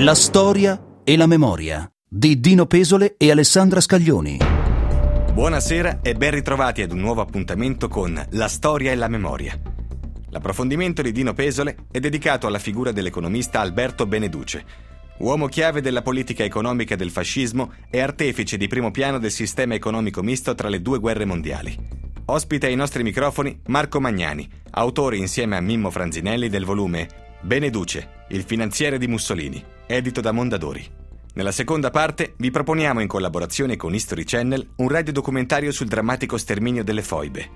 La storia e la memoria di Dino Pesole e Alessandra Scaglioni. Buonasera e ben ritrovati ad un nuovo appuntamento con La storia e la memoria. L'approfondimento di Dino Pesole è dedicato alla figura dell'economista Alberto Beneduce, uomo chiave della politica economica del fascismo e artefice di primo piano del sistema economico misto tra le due guerre mondiali. Ospita ai nostri microfoni Marco Magnani, autore insieme a Mimmo Franzinelli del volume Beneduce, il finanziere di Mussolini, edito da Mondadori. Nella seconda parte vi proponiamo, in collaborazione con History Channel, un radiodocumentario sul drammatico sterminio delle foibe.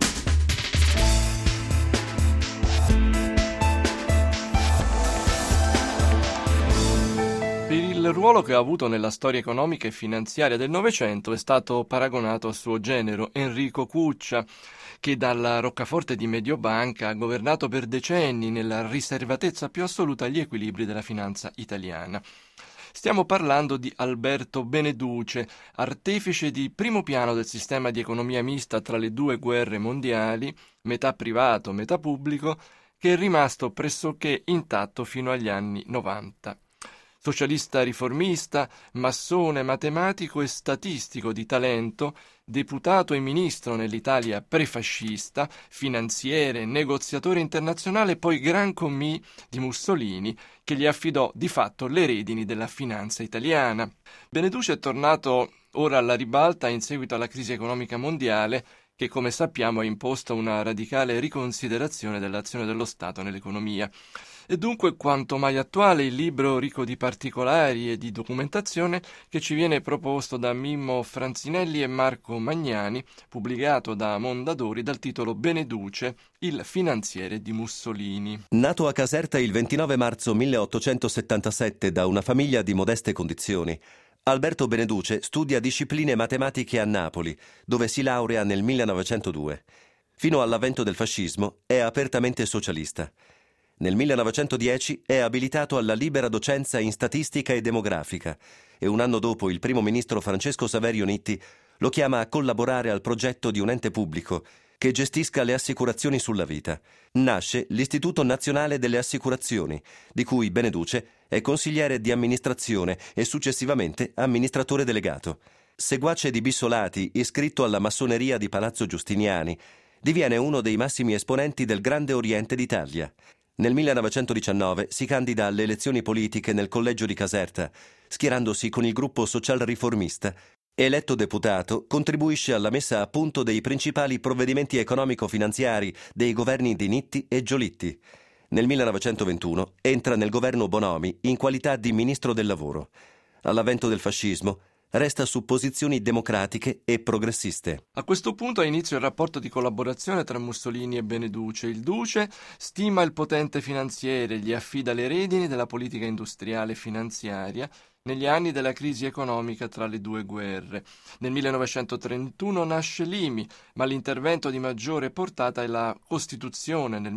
Per il ruolo che ha avuto nella storia economica e finanziaria del Novecento è stato paragonato al suo genero Enrico Cuccia, che dalla roccaforte di Mediobanca ha governato per decenni nella riservatezza più assoluta agli equilibri della finanza italiana. Stiamo parlando di Alberto Beneduce, artefice di primo piano del sistema di economia mista tra le due guerre mondiali, metà privato, metà pubblico, che è rimasto pressoché intatto fino agli anni 90. Socialista riformista, massone, matematico e statistico di talento, deputato e ministro nell'Italia prefascista, finanziere, negoziatore internazionale e poi gran commì di Mussolini, che gli affidò di fatto le redini della finanza italiana. Beneduce è tornato ora alla ribalta in seguito alla crisi economica mondiale, che come sappiamo ha imposto una radicale riconsiderazione dell'azione dello Stato nell'economia. E dunque quanto mai attuale il libro ricco di particolari e di documentazione che ci viene proposto da Mimmo Franzinelli e Marco Magnani, pubblicato da Mondadori dal titolo Beneduce, il finanziere di Mussolini. Nato a Caserta il 29 marzo 1877 da una famiglia di modeste condizioni, Alberto Beneduce studia discipline matematiche a Napoli, dove si laurea nel 1902. Fino all'avvento del fascismo è apertamente socialista. Nel 1910 è abilitato alla libera docenza in statistica e demografica e un anno dopo il primo ministro Francesco Saverio Nitti lo chiama a collaborare al progetto di un ente pubblico che gestisca le assicurazioni sulla vita. Nasce l'Istituto Nazionale delle Assicurazioni, di cui Beneduce è consigliere di amministrazione e successivamente amministratore delegato. Seguace di Bissolati, iscritto alla massoneria di Palazzo Giustiniani, diviene uno dei massimi esponenti del Grande Oriente d'Italia. Nel 1919 si candida alle elezioni politiche nel collegio di Caserta, schierandosi con il gruppo social-riformista. Eletto deputato, contribuisce alla messa a punto dei principali provvedimenti economico-finanziari dei governi di Nitti e Giolitti. Nel 1921 entra nel governo Bonomi in qualità di ministro del lavoro. All'avvento del fascismo resta su posizioni democratiche e progressiste. A questo punto ha inizio il rapporto di collaborazione tra Mussolini e Beneduce. Il duce stima il potente finanziere, gli affida le redini della politica industriale e finanziaria negli anni della crisi economica tra le due guerre. Nel 1931 nasce l'IMI, ma l'intervento di maggiore portata è la costituzione nel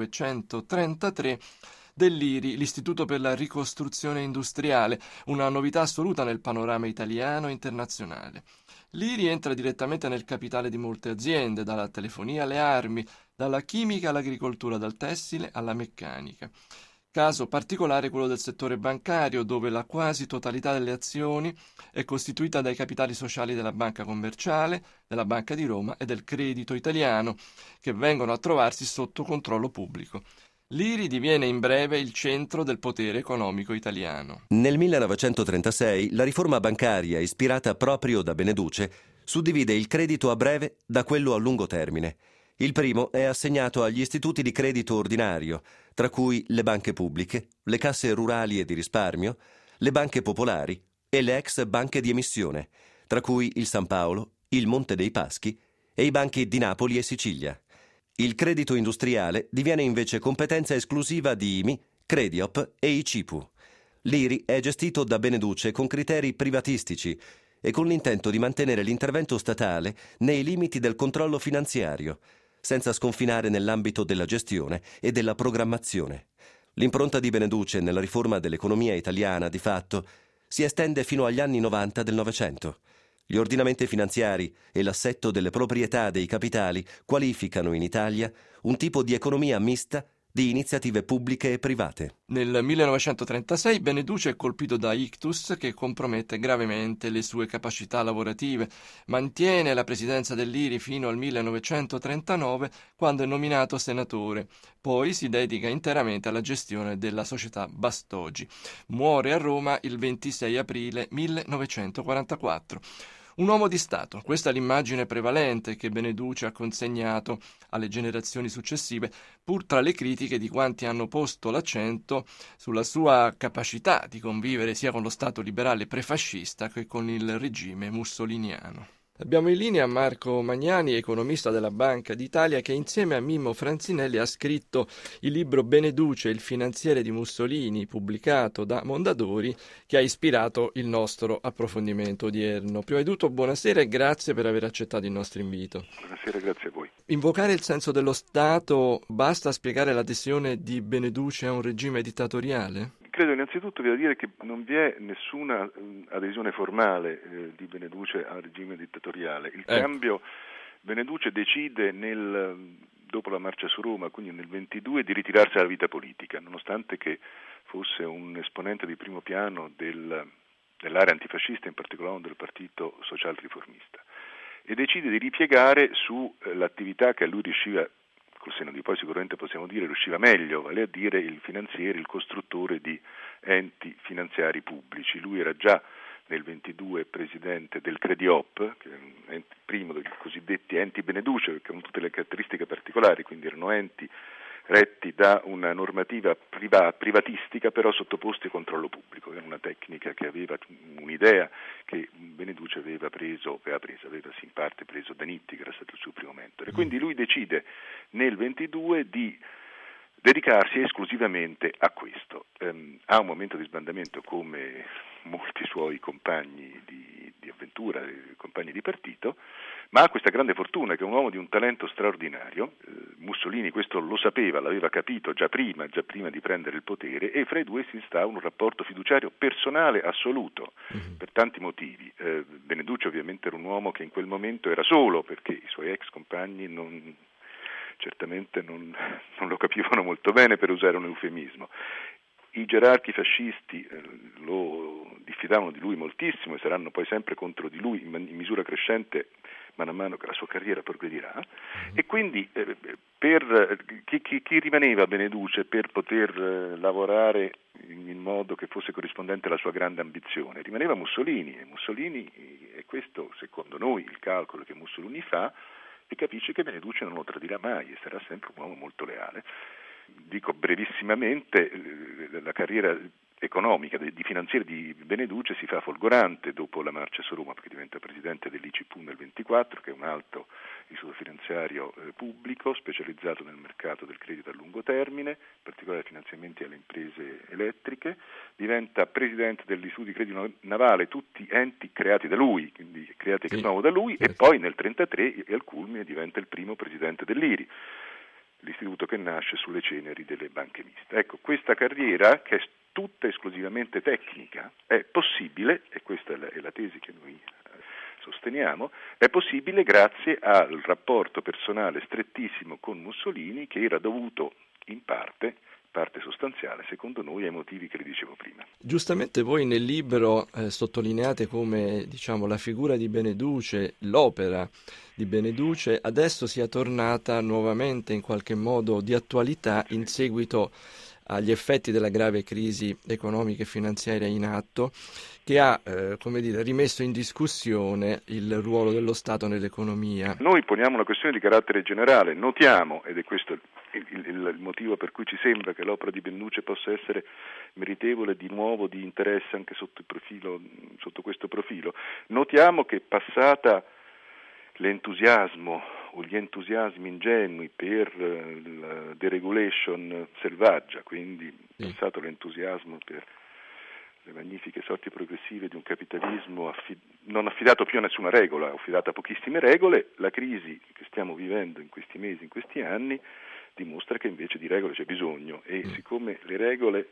1933 dell'IRI, l'Istituto per la ricostruzione industriale, una novità assoluta nel panorama italiano e internazionale. L'IRI entra direttamente nel capitale di molte aziende, dalla telefonia alle armi, dalla chimica all'agricoltura, dal tessile alla meccanica. Caso particolare quello del settore bancario, dove la quasi totalità delle azioni è costituita dai capitali sociali della Banca Commerciale, della Banca di Roma e del Credito Italiano, che vengono a trovarsi sotto controllo pubblico. L'IRI diviene in breve il centro del potere economico italiano. Nel 1936 la riforma bancaria, ispirata proprio da Beneduce, suddivide il credito a breve da quello a lungo termine. Il primo è assegnato agli istituti di credito ordinario, tra cui le banche pubbliche, le casse rurali e di risparmio, le banche popolari e le ex banche di emissione, tra cui il San Paolo, il Monte dei Paschi e i banchi di Napoli e Sicilia. Il credito industriale diviene invece competenza esclusiva di IMI, Crediop e ICIPU. L'IRI è gestito da Beneduce con criteri privatistici e con l'intento di mantenere l'intervento statale nei limiti del controllo finanziario, senza sconfinare nell'ambito della gestione e della programmazione. L'impronta di Beneduce nella riforma dell'economia italiana, di fatto, si estende fino agli anni 90 del Novecento. Gli ordinamenti finanziari e l'assetto delle proprietà dei capitali qualificano in Italia un tipo di economia mista di iniziative pubbliche e private. Nel 1936 Beneduce è colpito da ictus che compromette gravemente le sue capacità lavorative. Mantiene la presidenza dell'IRI fino al 1939, quando è nominato senatore. Poi si dedica interamente alla gestione della società Bastogi. Muore a Roma il 26 aprile 1944. Un uomo di Stato, questa è l'immagine prevalente che Beneduce ha consegnato alle generazioni successive, pur tra le critiche di quanti hanno posto l'accento sulla sua capacità di convivere sia con lo Stato liberale prefascista che con il regime mussoliniano. Abbiamo in linea Marco Magnani, economista della Banca d'Italia, che insieme a Mimmo Franzinelli ha scritto il libro Beneduce, il finanziere di Mussolini, pubblicato da Mondadori, che ha ispirato il nostro approfondimento odierno. Prima di tutto, buonasera e grazie per aver accettato il nostro invito. Buonasera, grazie a voi. Invocare il senso dello Stato basta a spiegare l'adesione di Beneduce a un regime dittatoriale? Credo innanzitutto vi da dire che non vi è nessuna adesione formale di Beneduce al regime dittatoriale. Il cambio, Beneduce decide dopo la marcia su Roma, quindi nel 22, di ritirarsi dalla vita politica, nonostante che fosse un esponente di primo piano dell'area antifascista, in particolare del Partito Social Riformista, e decide di ripiegare sull'attività che a lui riusciva, col seno di poi sicuramente possiamo dire, riusciva meglio, vale a dire il finanziere, il costruttore di enti finanziari pubblici. Lui era già nel 22 presidente del Crediop, che è il primo dei cosiddetti enti Beneduce, perché hanno tutte le caratteristiche particolari, quindi erano enti retti da una normativa privatistica, però sottoposti a controllo pubblico. Era una tecnica che aveva un'idea che Beneduce aveva in parte preso da Nitti, che era stato il suo primo mentore. Quindi lui decide nel 22 di dedicarsi esclusivamente a questo. Ha un momento di sbandamento come molti suoi compagni di avventura, compagni di partito, ma ha questa grande fortuna che è un uomo di un talento straordinario. Mussolini questo lo sapeva, l'aveva capito già prima di prendere il potere, e fra i due si instaura un rapporto fiduciario personale assoluto, per tanti motivi. Beneduce ovviamente era un uomo che in quel momento era solo, perché i suoi ex compagni certamente non lo capivano molto bene, per usare un eufemismo. I gerarchi fascisti lo diffidavano di lui moltissimo e saranno poi sempre contro di lui in misura crescente man mano che la sua carriera progredirà, e quindi chi rimaneva a Beneduce per poter lavorare in modo che fosse corrispondente alla sua grande ambizione? Rimaneva Mussolini, e questo secondo noi il calcolo che Mussolini fa, e capisce che Beneduce non lo tradirà mai e sarà sempre un uomo molto leale. Dico brevissimamente, la carriera economica di finanziere di Beneduce si fa folgorante dopo la marcia su Roma, perché diventa presidente dell'ICIPU nel 24, che è un alto istituto finanziario pubblico specializzato nel mercato del credito a lungo termine, in particolare finanziamenti alle imprese elettriche. Diventa presidente dell'Istituto di Credito Navale, tutti enti creati da lui, quindi creati ex novo da lui, e poi nel 33 al culmine diventa il primo presidente dell'IRI, l'istituto che nasce sulle ceneri delle banche miste. Ecco, questa carriera, che è tutta esclusivamente tecnica, è possibile, e questa è la tesi che noi sosteniamo, è possibile grazie al rapporto personale strettissimo con Mussolini, che era dovuto in parte sostanziale, secondo noi, ai motivi che le dicevo prima. Giustamente voi nel libro sottolineate come, la figura di Beneduce, l'opera di Beneduce, adesso sia tornata nuovamente in qualche modo di attualità in seguito agli effetti della grave crisi economica e finanziaria in atto, che ha rimesso in discussione il ruolo dello Stato nell'economia. Noi poniamo una questione di carattere generale, notiamo, ed è questo il motivo per cui ci sembra che l'opera di Beneduce possa essere meritevole di nuovo di interesse anche sotto questo profilo, notiamo che passata l'entusiasmo o gli entusiasmi ingenui per la deregulation selvaggia, quindi passato l'entusiasmo per le magnifiche sorti progressive di un capitalismo non affidato più a nessuna regola, affidato a pochissime regole, la crisi che stiamo vivendo in questi mesi, in questi anni, dimostra che invece di regole c'è bisogno, e siccome le regole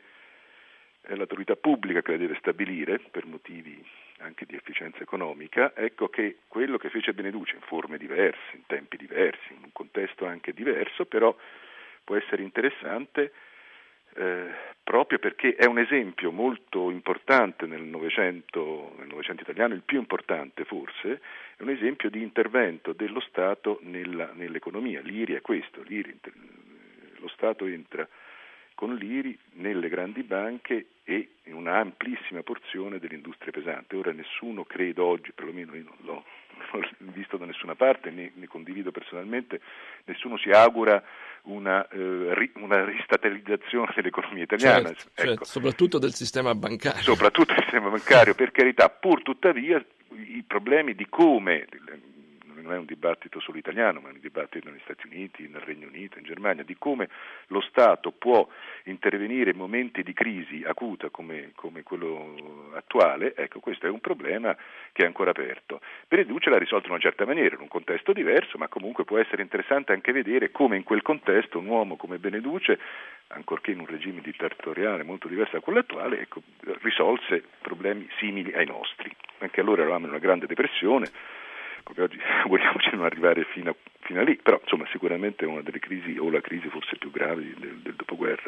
è l'autorità pubblica che le deve stabilire per motivi anche di efficienza economica, ecco che quello che fece Beneduce in forme diverse, in tempi diversi, in un contesto anche diverso, però può essere interessante proprio perché è un esempio molto importante nel Novecento italiano, il più importante forse, è un esempio di intervento dello Stato nell'economia. L'IRI è questo, lo Stato entra con l'IRI nelle grandi banche e in una amplissima porzione dell'industria pesante. Ora nessuno, credo oggi, perlomeno io non l'ho visto da nessuna parte, ne condivido personalmente, nessuno si augura una ristatalizzazione dell'economia italiana. Certo, soprattutto del sistema bancario. Soprattutto del sistema bancario, per carità, pur tuttavia i problemi di come, non è un dibattito solo italiano, ma è un dibattito negli Stati Uniti, nel Regno Unito, in Germania, di come lo Stato può intervenire in momenti di crisi acuta come quello attuale. Ecco, questo è un problema che è ancora aperto. Beneduce l'ha risolto in una certa maniera, in un contesto diverso, ma comunque può essere interessante anche vedere come in quel contesto un uomo come Beneduce, ancorché in un regime dittatoriale molto diverso da quello attuale, ecco, risolse problemi simili ai nostri. Anche allora eravamo in una grande depressione, come oggi auguriamoci di non arrivare fino a lì, però insomma sicuramente è una delle crisi, o la crisi forse più grave del dopoguerra.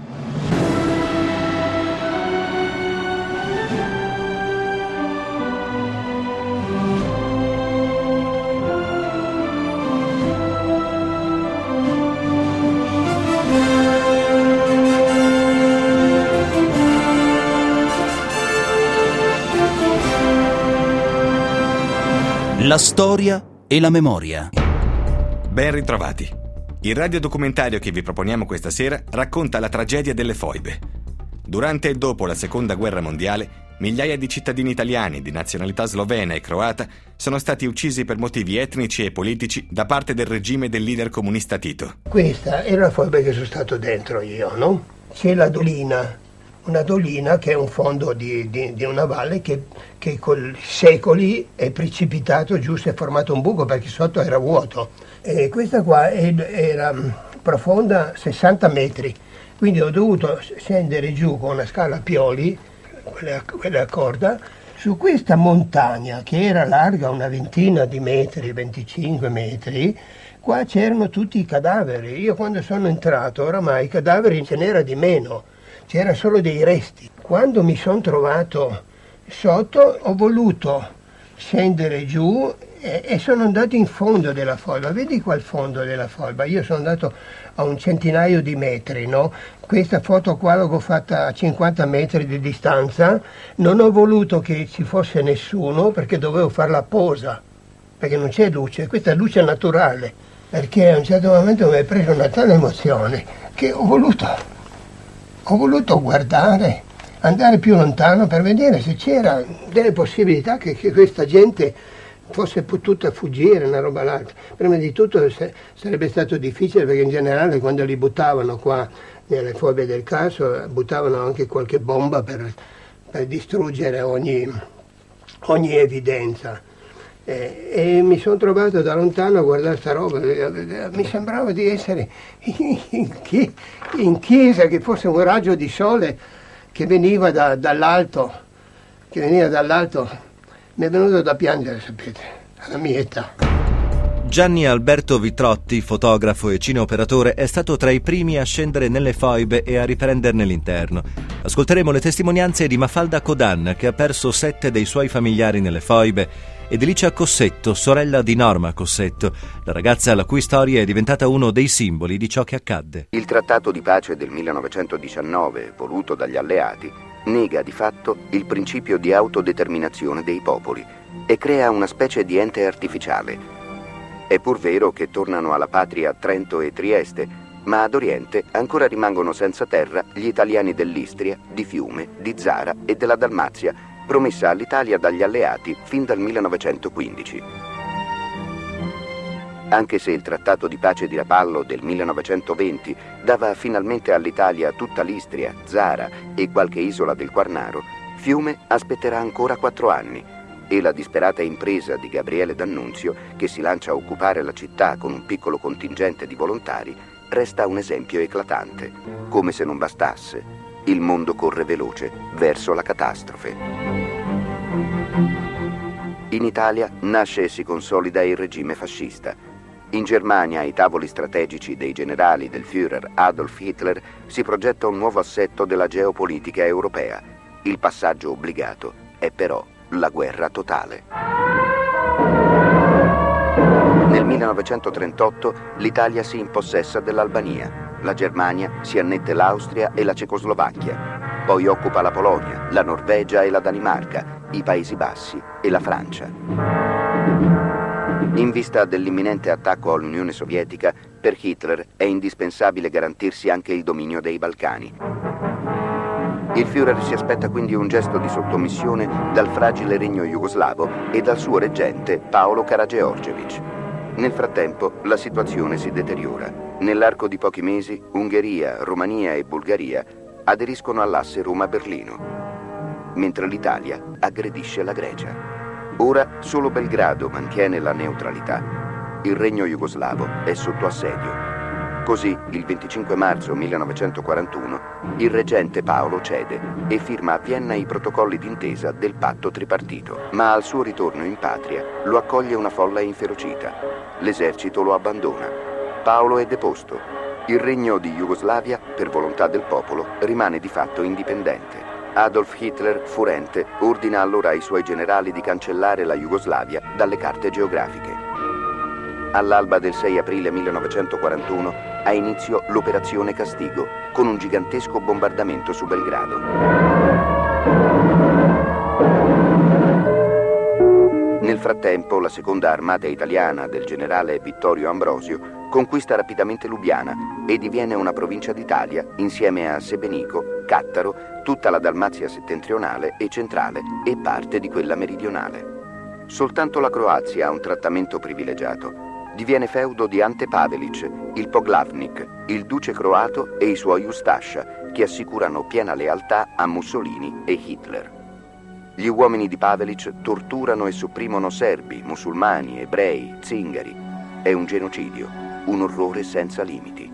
La storia e la memoria. Ben ritrovati. Il radiodocumentario che vi proponiamo questa sera racconta la tragedia delle foibe. Durante e dopo la Seconda Guerra Mondiale, migliaia di cittadini italiani di nazionalità slovena e croata sono stati uccisi per motivi etnici e politici da parte del regime del leader comunista Tito. Questa è la foiba che sono stato dentro io, no? C'è la dolina. Una dolina che è un fondo di una valle che con secoli è precipitato giù, si è formato un buco perché sotto era vuoto. E questa qua era profonda 60 metri, quindi ho dovuto scendere giù con una scala a pioli, quella corda, su questa montagna che era larga una ventina di metri, 25 metri. Qua c'erano tutti i cadaveri. Io quando sono entrato oramai i cadaveri ce n'era di meno. C'era solo dei resti. Quando mi sono trovato sotto ho voluto scendere giù e sono andato in fondo della foiba. Vedi qua il fondo della foiba? Io sono andato a un centinaio di metri, no? Questa foto qua l'ho fatta a 50 metri di distanza. Non ho voluto che ci fosse nessuno perché dovevo fare la posa, perché non c'è luce. Questa è luce naturale, perché a un certo momento mi è presa una tale emozione che ho voluto guardare, andare più lontano per vedere se c'era delle possibilità che questa gente fosse potuta fuggire, una roba l'altra. Prima di tutto sarebbe stato difficile perché in generale quando li buttavano qua nelle foibe del Carso buttavano anche qualche bomba per distruggere ogni evidenza. E mi sono trovato da lontano a guardare sta roba, mi sembrava di essere in chiesa, che fosse un raggio di sole che veniva dall'alto, mi è venuto da piangere, sapete, alla mia età. Gianni Alberto Vitrotti, fotografo e cineoperatore, è stato tra i primi a scendere nelle foibe e a riprenderne l'interno. Ascolteremo le testimonianze di Mafalda Codan, che ha perso 7 dei suoi familiari nelle foibe, e di Licia Cossetto, sorella di Norma Cossetto, la ragazza la cui storia è diventata uno dei simboli di ciò che accadde. Il trattato di pace del 1919, voluto dagli alleati, nega di fatto il principio di autodeterminazione dei popoli e crea una specie di ente artificiale. È pur vero che tornano alla patria Trento e Trieste, ma ad Oriente ancora rimangono senza terra gli italiani dell'Istria, di Fiume, di Zara e della Dalmazia, promessa all'Italia dagli alleati fin dal 1915. Anche se il trattato di pace di Rapallo del 1920 dava finalmente all'Italia tutta l'Istria, Zara e qualche isola del Quarnaro, Fiume aspetterà ancora 4 anni e la disperata impresa di Gabriele D'Annunzio, che si lancia a occupare la città con un piccolo contingente di volontari, resta un esempio eclatante. Come se non bastasse, il mondo corre veloce verso la catastrofe. In Italia nasce e si consolida il regime fascista. In Germania, ai tavoli strategici dei generali del Führer Adolf Hitler, si progetta un nuovo assetto della geopolitica europea. Il passaggio obbligato è però la guerra totale. Nel 1938 l'Italia si impossessa dell'Albania, la Germania si annette l'Austria e la Cecoslovacchia, poi occupa la Polonia, la Norvegia e la Danimarca, i Paesi Bassi e la Francia. In vista dell'imminente attacco all'Unione Sovietica, per Hitler è indispensabile garantirsi anche il dominio dei Balcani. Il Führer si aspetta quindi un gesto di sottomissione dal fragile regno jugoslavo e dal suo reggente Paolo Karađorđević. Nel frattempo la situazione si deteriora. Nell'arco di pochi mesi Ungheria, Romania e Bulgaria aderiscono all'asse Roma-Berlino, mentre l'Italia aggredisce la Grecia. Ora solo Belgrado mantiene la neutralità. Il regno jugoslavo è sotto assedio. Così, il 25 marzo 1941, il reggente Paolo cede e firma a Vienna i protocolli d'intesa del patto tripartito. Ma al suo ritorno in patria lo accoglie una folla inferocita. L'esercito lo abbandona. Paolo è deposto. Il regno di Jugoslavia, per volontà del popolo, rimane di fatto indipendente. Adolf Hitler, furente, ordina allora ai suoi generali di cancellare la Jugoslavia dalle carte geografiche. All'alba del 6 aprile 1941 ha inizio l'Operazione Castigo, con un gigantesco bombardamento su Belgrado. Nel frattempo, la seconda armata italiana del generale Vittorio Ambrosio conquista rapidamente Lubiana e diviene una provincia d'Italia insieme a Sebenico, Cattaro, tutta la Dalmazia settentrionale e centrale e parte di quella meridionale. Soltanto la Croazia ha un trattamento privilegiato. Diviene feudo di Ante Pavelić, il Poglavnik, il duce croato e i suoi Ustascia, che assicurano piena lealtà a Mussolini e Hitler. Gli uomini di Pavelić torturano e sopprimono serbi, musulmani, ebrei, zingari. È un genocidio, un orrore senza limiti.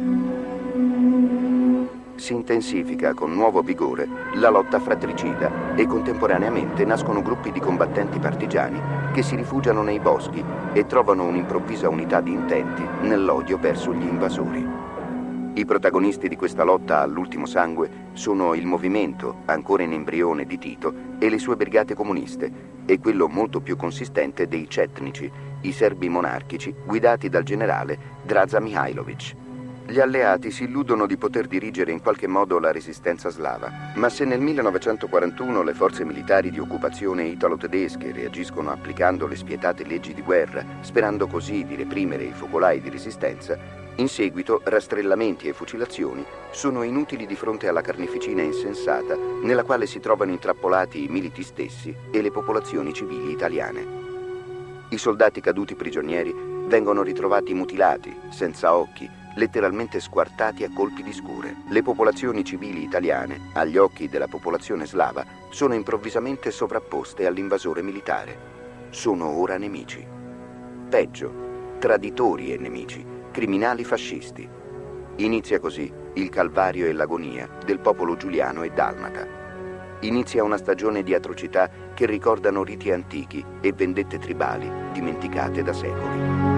Si intensifica con nuovo vigore la lotta fratricida e contemporaneamente nascono gruppi di combattenti partigiani che si rifugiano nei boschi e trovano un'improvvisa unità di intenti nell'odio verso gli invasori. I protagonisti di questa lotta all'ultimo sangue sono il movimento, ancora in embrione, di Tito e le sue brigate comuniste e quello molto più consistente dei cetnici, i serbi monarchici guidati dal generale Draza Mihajlović. Gli alleati si illudono di poter dirigere in qualche modo la resistenza slava, ma se nel 1941 le forze militari di occupazione italo-tedesche reagiscono applicando le spietate leggi di guerra, sperando così di reprimere i focolai di resistenza, in seguito rastrellamenti e fucilazioni sono inutili di fronte alla carneficina insensata nella quale si trovano intrappolati i militi stessi e le popolazioni civili italiane. I soldati caduti prigionieri vengono ritrovati mutilati, senza occhi, letteralmente squartati a colpi di scure. Le popolazioni civili italiane, agli occhi della popolazione slava, sono improvvisamente sovrapposte all'invasore militare. Sono ora nemici. Peggio, traditori e nemici, criminali fascisti. Inizia così il calvario e l'agonia del popolo giuliano e dalmata. Inizia una stagione di atrocità che ricordano riti antichi e vendette tribali dimenticate da secoli.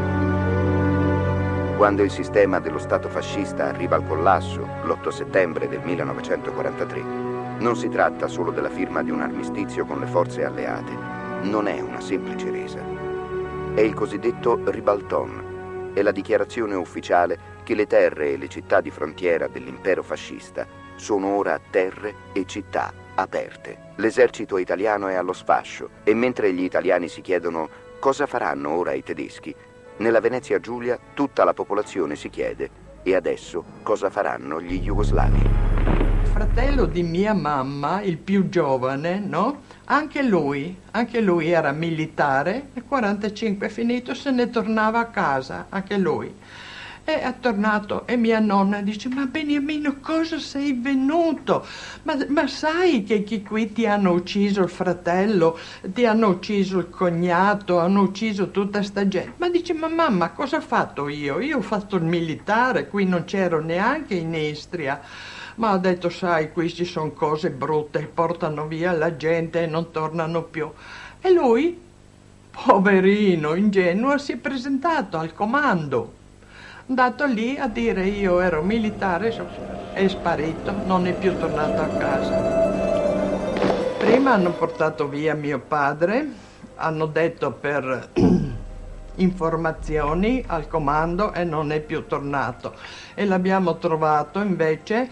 Quando il sistema dello Stato fascista arriva al collasso, l'8 settembre del 1943, non si tratta solo della firma di un armistizio con le forze alleate, non è una semplice resa. È il cosiddetto ribalton, è la dichiarazione ufficiale che le terre e le città di frontiera dell'impero fascista sono ora terre e città aperte. L'esercito italiano è allo sfascio e mentre gli italiani si chiedono cosa faranno ora i tedeschi, nella Venezia Giulia tutta la popolazione si chiede: e adesso cosa faranno gli jugoslavi? Il fratello di mia mamma, il più giovane, no? Anche lui era militare, nel 45 è finito, se ne tornava a casa, anche lui. E è tornato e mia nonna dice: ma Beniamino, cosa sei venuto? Ma sai che qui ti hanno ucciso il fratello, ti hanno ucciso il cognato, hanno ucciso tutta sta gente. Ma dice: ma mamma, cosa ho fatto io? Io ho fatto il militare, qui non c'ero neanche in Istria. Ma ho detto: sai, qui ci sono cose brutte, portano via la gente e non tornano più. E lui poverino, ingenuo, si è presentato al comando. È andato lì a dire io ero militare, è sparito, non è più tornato a casa. Prima hanno portato via mio padre, hanno detto per informazioni al comando e non è più tornato. E l'abbiamo trovato invece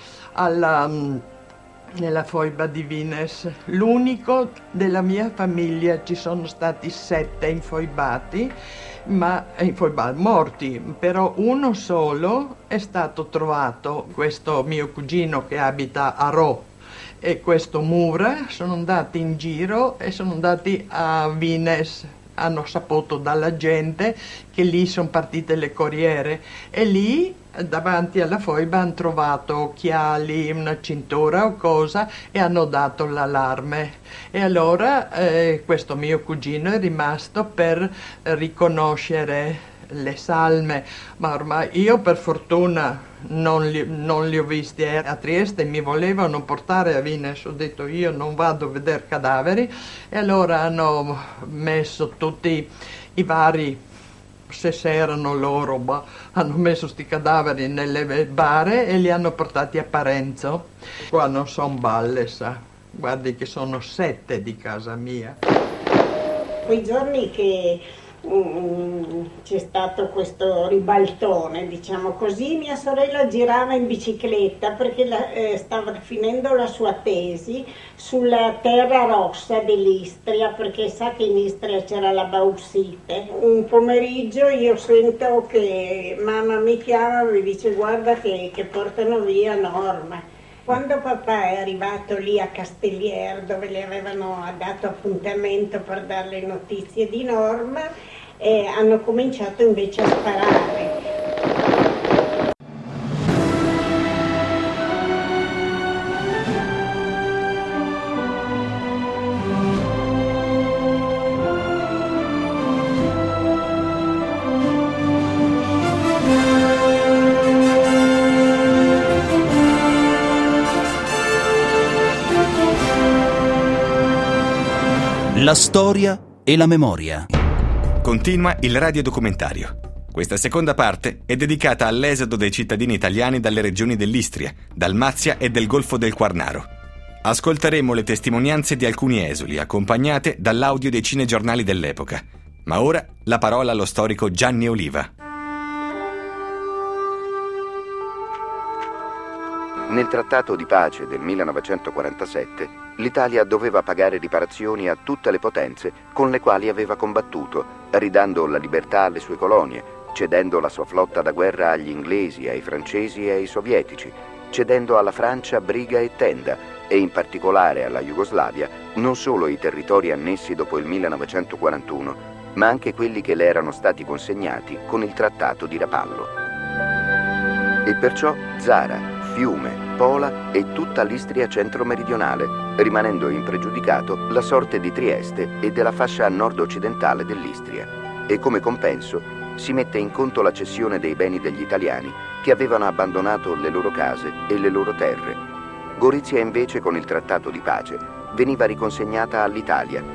nella foiba di Vines, l'unico della mia famiglia. Ci sono stati 7 infoibati, morti, però uno solo è stato trovato, questo mio cugino che abita a Rho e questo Mura, sono andati in giro e sono andati a Vines. Hanno saputo dalla gente che lì sono partite le corriere e lì davanti alla foiba hanno trovato occhiali, una cintura o cosa e hanno dato l'allarme. E allora questo mio cugino è rimasto per riconoscere le salme, ma ormai io per fortuna non li ho visti a Trieste, mi volevano portare a Vines, ho detto io non vado a vedere cadaveri e allora hanno messo tutti i vari, se erano loro, hanno messo sti cadaveri nelle bare e li hanno portati a Parenzo. Qua non sono balle, sa, guardi che sono 7 di casa mia. Quei giorni che c'è stato questo ribaltone, diciamo così, mia sorella girava in bicicletta perché stava finendo la sua tesi sulla terra rossa dell'Istria, perché sa che in Istria c'era la bauxite. Un pomeriggio io sento che mamma mi chiama e mi dice guarda che portano via Norma. Quando papà è arrivato lì a Castellier, dove le avevano dato appuntamento per dare le notizie di Norma, hanno cominciato invece a sparare. La storia e la memoria. Continua il radiodocumentario. Questa seconda parte è dedicata all'esodo dei cittadini italiani dalle regioni dell'Istria, Dalmazia e del Golfo del Quarnaro. Ascolteremo le testimonianze di alcuni esuli, accompagnate dall'audio dei cinegiornali dell'epoca. Ma ora la parola allo storico Gianni Oliva. Nel trattato di pace del 1947, l'Italia doveva pagare riparazioni a tutte le potenze con le quali aveva combattuto, ridando la libertà alle sue colonie, cedendo la sua flotta da guerra agli inglesi, ai francesi e ai sovietici, cedendo alla Francia Briga e Tenda e in particolare alla Jugoslavia non solo i territori annessi dopo il 1941, ma anche quelli che le erano stati consegnati con il trattato di Rapallo. E perciò Zara, Fiume, Pola e tutta l'Istria centro-meridionale, rimanendo impregiudicato la sorte di Trieste e della fascia nord-occidentale dell'Istria. E come compenso si mette in conto la cessione dei beni degli italiani che avevano abbandonato le loro case e le loro terre. Gorizia invece con il trattato di pace veniva riconsegnata all'Italia.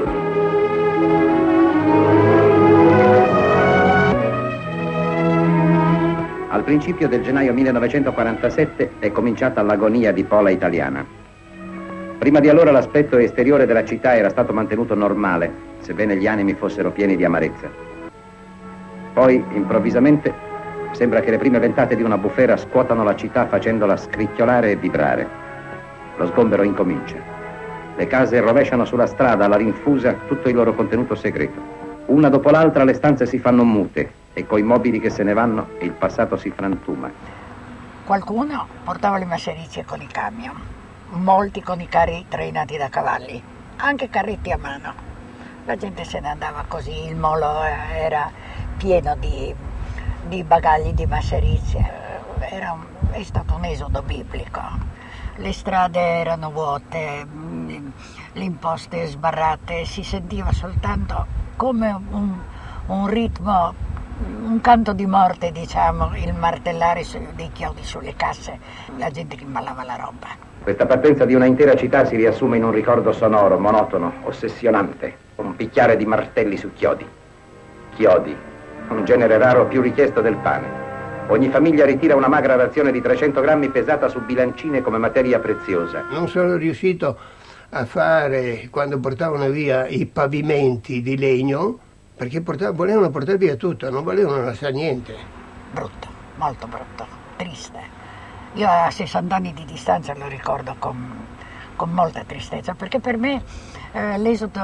Al principio del gennaio 1947 è cominciata l'agonia di Pola italiana. Prima di allora l'aspetto esteriore della città era stato mantenuto normale, sebbene gli animi fossero pieni di amarezza. Poi, improvvisamente, sembra che le prime ventate di una bufera scuotano la città facendola scricchiolare e vibrare. Lo sgombero incomincia. Le case rovesciano sulla strada alla rinfusa tutto il loro contenuto segreto. Una dopo l'altra le stanze si fanno mute e coi mobili che se ne vanno il passato si frantuma. Qualcuno portava le masserizie con i camion, molti con i carri trainati da cavalli, anche carretti a mano. La gente se ne andava così, il molo era pieno di bagagli di masserizie. È stato un esodo biblico. Le strade erano vuote, le imposte sbarrate, si sentiva soltanto come un ritmo, un canto di morte, diciamo, il martellare dei chiodi sulle casse, la gente che imballava la roba. Questa partenza di una intera città si riassume in un ricordo sonoro, monotono, ossessionante, un picchiare di martelli su chiodi. Chiodi, un genere raro più richiesto del pane. Ogni famiglia ritira una magra razione di 300 grammi pesata su bilancine come materia preziosa. Non sono riuscito a fare, quando portavano via i pavimenti di legno, perché volevano portare via tutto, non volevano lasciare niente. Brutto, molto brutto, triste. Io a 60 anni di distanza lo ricordo con molta tristezza, perché per me l'esodo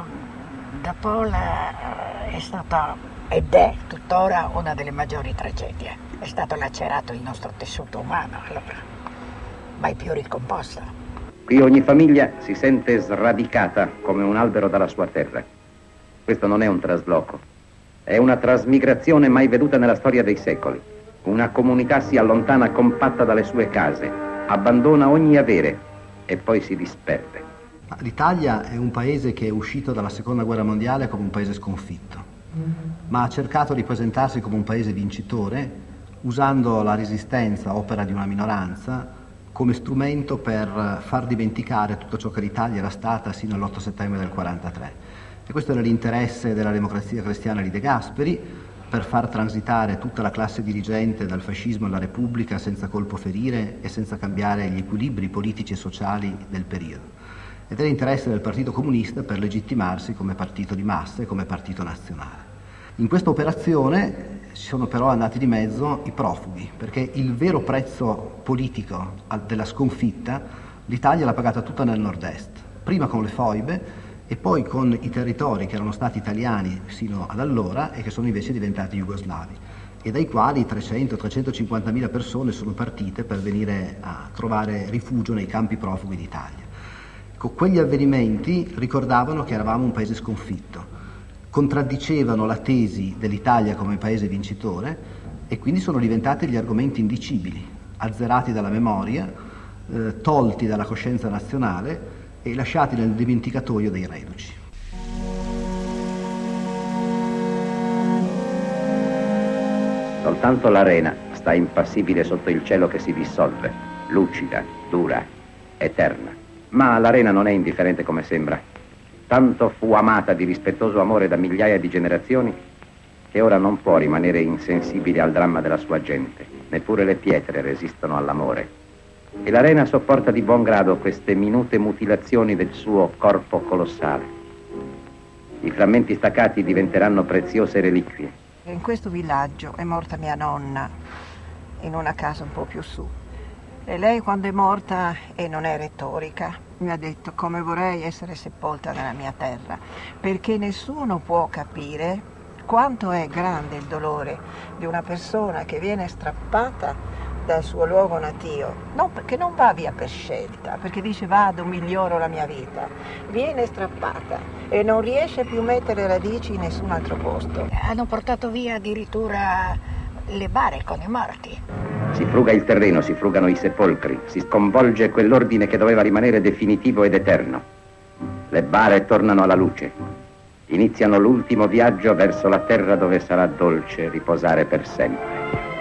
da Pola è stata ed è tuttora una delle maggiori tragedie. È stato lacerato il nostro tessuto umano, allora mai più ricomposta. Qui ogni famiglia si sente sradicata come un albero dalla sua terra. Questo non è un trasloco, è una trasmigrazione mai veduta nella storia dei secoli. Una comunità si allontana compatta dalle sue case, abbandona ogni avere e poi si disperde. L'Italia è un paese che è uscito dalla seconda guerra mondiale come un paese sconfitto, ma ha cercato di presentarsi come un paese vincitore, usando la resistenza, opera di una minoranza, come strumento per far dimenticare tutto ciò che l'Italia era stata sino all'8 settembre del 1943. E questo era l'interesse della Democrazia Cristiana di De Gasperi, per far transitare tutta la classe dirigente dal fascismo alla Repubblica senza colpo ferire e senza cambiare gli equilibri politici e sociali del periodo. Ed è l'interesse del Partito Comunista per legittimarsi come partito di massa e come partito nazionale. In questa operazione ci sono però andati di mezzo i profughi, perché il vero prezzo politico della sconfitta l'Italia l'ha pagata tutta nel nord-est, prima con le foibe e poi con i territori che erano stati italiani sino ad allora e che sono invece diventati jugoslavi, e dai quali 300-350.000 persone sono partite per venire a trovare rifugio nei campi profughi d'Italia. Quegli avvenimenti ricordavano che eravamo un paese sconfitto, contraddicevano la tesi dell'Italia come paese vincitore e quindi sono diventati gli argomenti indicibili, azzerati dalla memoria, tolti dalla coscienza nazionale e lasciati nel dimenticatoio dei reduci. Soltanto l'arena sta impassibile sotto il cielo che si dissolve, lucida, dura, eterna. Ma l'arena non è indifferente come sembra. Tanto fu amata di rispettoso amore da migliaia di generazioni che ora non può rimanere insensibile al dramma della sua gente. Neppure le pietre resistono all'amore. E l'arena sopporta di buon grado queste minute mutilazioni del suo corpo colossale. I frammenti staccati diventeranno preziose reliquie. In questo villaggio è morta mia nonna, in una casa un po' più su. E lei quando è morta, e non è retorica, mi ha detto come vorrei essere sepolta nella mia terra, perché nessuno può capire quanto è grande il dolore di una persona che viene strappata dal suo luogo natio, che non va via per scelta, perché dice vado, miglioro la mia vita, viene strappata e non riesce più a mettere radici in nessun altro posto. Hanno portato via addirittura le bare con i morti. Si fruga il terreno, si frugano i sepolcri, si sconvolge quell'ordine che doveva rimanere definitivo ed eterno. Le bare tornano alla luce, iniziano l'ultimo viaggio verso la terra dove sarà dolce riposare per sempre.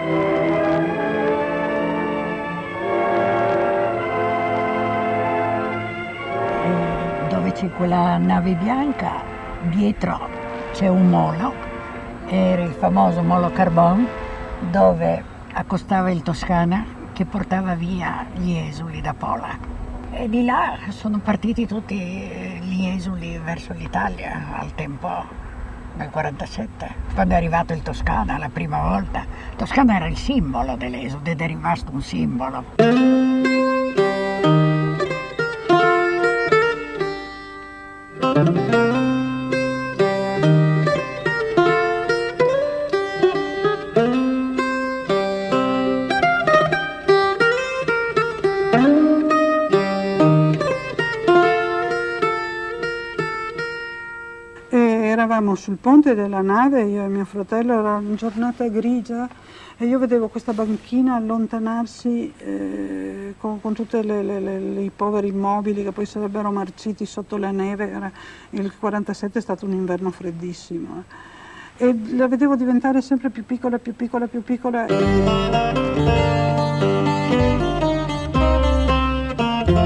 Dove c'è quella nave bianca, dietro c'è un molo, era il famoso molo Carbon, dove accostava il Toscana che portava via gli esuli da Pola. E di là sono partiti tutti gli esuli verso l'Italia al tempo del 47, quando è arrivato il Toscana la prima volta. Toscana era il simbolo dell'esodo ed è rimasto un simbolo. Eravamo sul ponte della nave, io e mio fratello, era una giornata grigia e io vedevo questa banchina allontanarsi con tutti i poveri immobili che poi sarebbero marciti sotto la neve. Il 47 è stato un inverno freddissimo e la vedevo diventare sempre più piccola, più piccola, più piccola.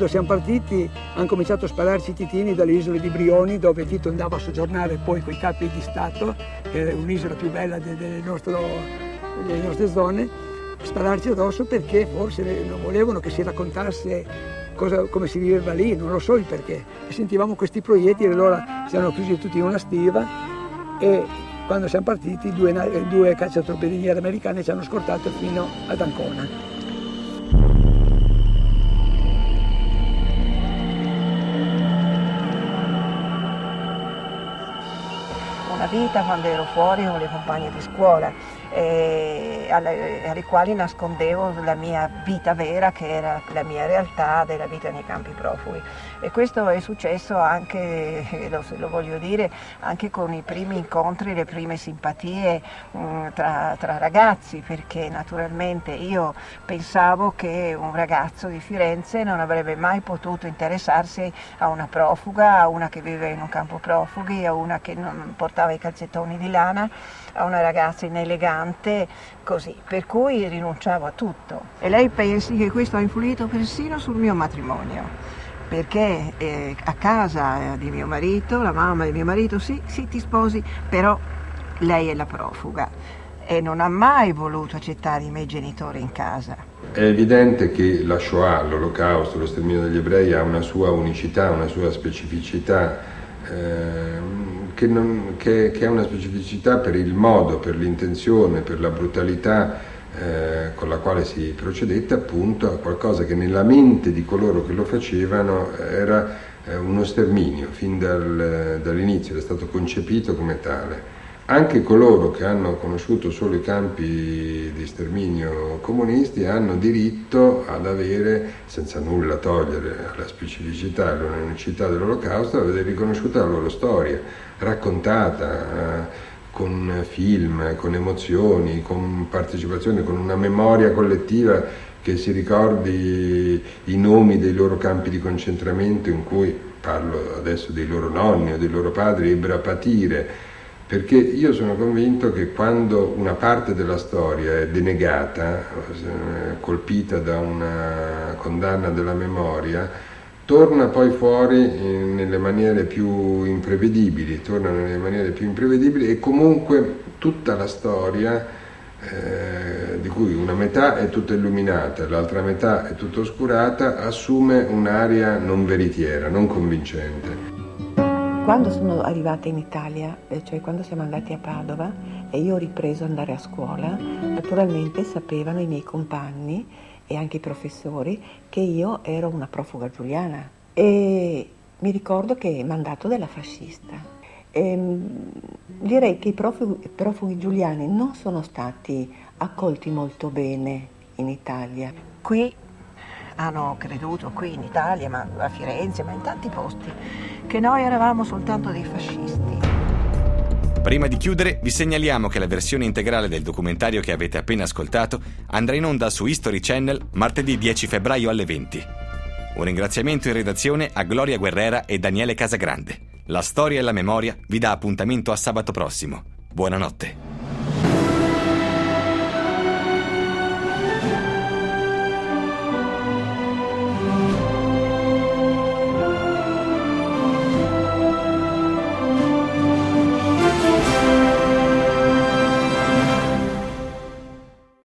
quando siamo partiti hanno cominciato a spararci i titini dalle isole di Brioni, dove Tito andava a soggiornare poi con i capi di Stato, che è un'isola più bella delle nostre zone, spararci addosso perché forse non volevano che si raccontasse come si viveva lì, non lo so il perché. E sentivamo questi proiettili, allora si erano chiusi tutti in una stiva e quando siamo partiti due cacciatorpediniere americane ci hanno scortato fino ad Ancona. Una vita quando ero fuori con le compagne di scuola, alle quali nascondevo la mia vita vera, che era la mia realtà della vita nei campi profughi. E questo è successo anche, lo voglio dire, anche con i primi incontri, le prime simpatie tra ragazzi, perché naturalmente io pensavo che un ragazzo di Firenze non avrebbe mai potuto interessarsi a una profuga, a una che vive in un campo profughi, a una che non portava i calzettoni di lana, a una ragazza inelegante, così, per cui rinunciavo a tutto. E lei pensi che questo ha influito persino sul mio matrimonio, perché a casa di mio marito, la mamma di mio marito, sì, ti sposi, però lei è la profuga e non ha mai voluto accettare i miei genitori in casa. È evidente che la Shoah, l'Olocausto, lo sterminio degli ebrei ha una sua unicità, una sua specificità, che è una specificità per il modo, per l'intenzione, per la brutalità con la quale si procedette appunto a qualcosa che nella mente di coloro che lo facevano era uno sterminio, fin dall'inizio era stato concepito come tale. Anche coloro che hanno conosciuto solo i campi di sterminio comunisti hanno diritto ad avere, senza nulla togliere alla specificità e all'unicità dell'Olocausto, ad avere riconosciuta la loro storia, raccontata con film, con emozioni, con partecipazione, con una memoria collettiva che si ricordi i nomi dei loro campi di concentramento in cui, parlo adesso dei loro nonni o dei loro padri, ebbero a patire. Perché io sono convinto che quando una parte della storia è denegata, colpita da una condanna della memoria, torna poi fuori nelle maniere più imprevedibili, e comunque tutta la storia, di cui una metà è tutta illuminata e l'altra metà è tutta oscurata, assume un'aria non veritiera, non convincente. Quando sono arrivata in Italia, cioè quando siamo andati a Padova e io ho ripreso ad andare a scuola, naturalmente sapevano i miei compagni e anche i professori che io ero una profuga giuliana e mi ricordo che mandato della fascista. Direi che i profughi giuliani non sono stati accolti molto bene in Italia. Qui hanno creduto, qui in Italia, ma a Firenze, ma in tanti posti, che noi eravamo soltanto dei fascisti. Prima di chiudere, vi segnaliamo che la versione integrale del documentario che avete appena ascoltato andrà in onda su History Channel martedì 10 febbraio alle 20. Un ringraziamento in redazione a Gloria Guerrera e Daniele Casagrande. La storia e la memoria vi dà appuntamento a sabato prossimo. Buonanotte.